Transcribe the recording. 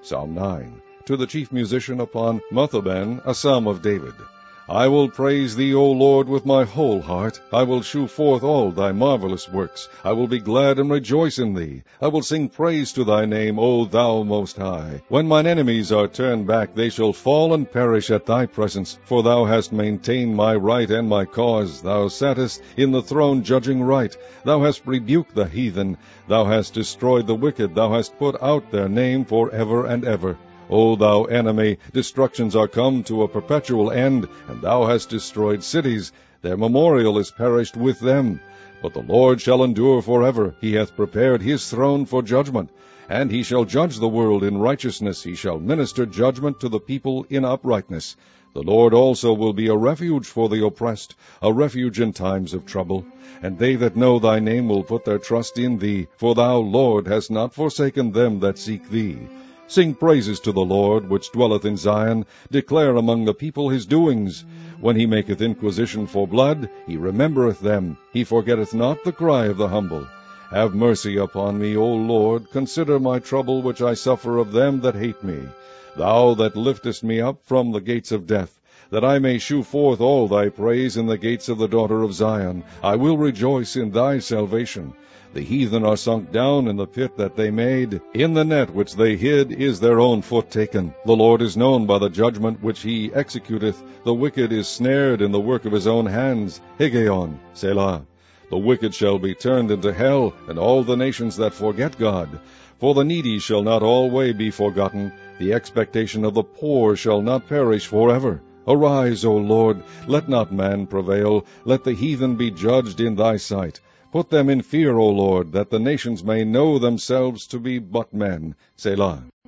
Psalm 9. To the chief musician upon Muthaben, a psalm of David. I will praise thee, O Lord, with my whole heart. I will shew forth all thy marvelous works. I will be glad and rejoice in thee. I will sing praise to thy name, O thou most high. When mine enemies are turned back, they shall fall and perish at thy presence. For thou hast maintained my right and my cause. Thou sattest in the throne judging right. Thou hast rebuked the heathen. Thou hast destroyed the wicked. Thou hast put out their name for ever and ever. O thou enemy, destructions are come to a perpetual end, and thou hast destroyed cities. Their memorial is perished with them. But the Lord shall endure forever. He hath prepared his throne for judgment, and he shall judge the world in righteousness. He shall minister judgment to the people in uprightness. The Lord also will be a refuge for the oppressed, a refuge in times of trouble. And they that know thy name will put their trust in thee, for thou, Lord, hast not forsaken them that seek thee. Sing praises to the Lord, which dwelleth in Zion. Declare among the people his doings. When he maketh inquisition for blood, he remembereth them. He forgetteth not the cry of the humble. Have mercy upon me, O Lord. Consider my trouble which I suffer of them that hate me. Thou that liftest me up from the gates of death, that I may shew forth all thy praise in the gates of the daughter of Zion. I will rejoice in thy salvation. The heathen are sunk down in the pit that they made. In the net which they hid is their own foot taken. The Lord is known by the judgment which he executeth. The wicked is snared in the work of his own hands. Higgaion, Selah. The wicked shall be turned into hell, and all the nations that forget God. For the needy shall not alway be forgotten. The expectation of the poor shall not perish forever. Arise, O Lord, let not man prevail. Let the heathen be judged in thy sight. Put them in fear, O Lord, that the nations may know themselves to be but men. Selah.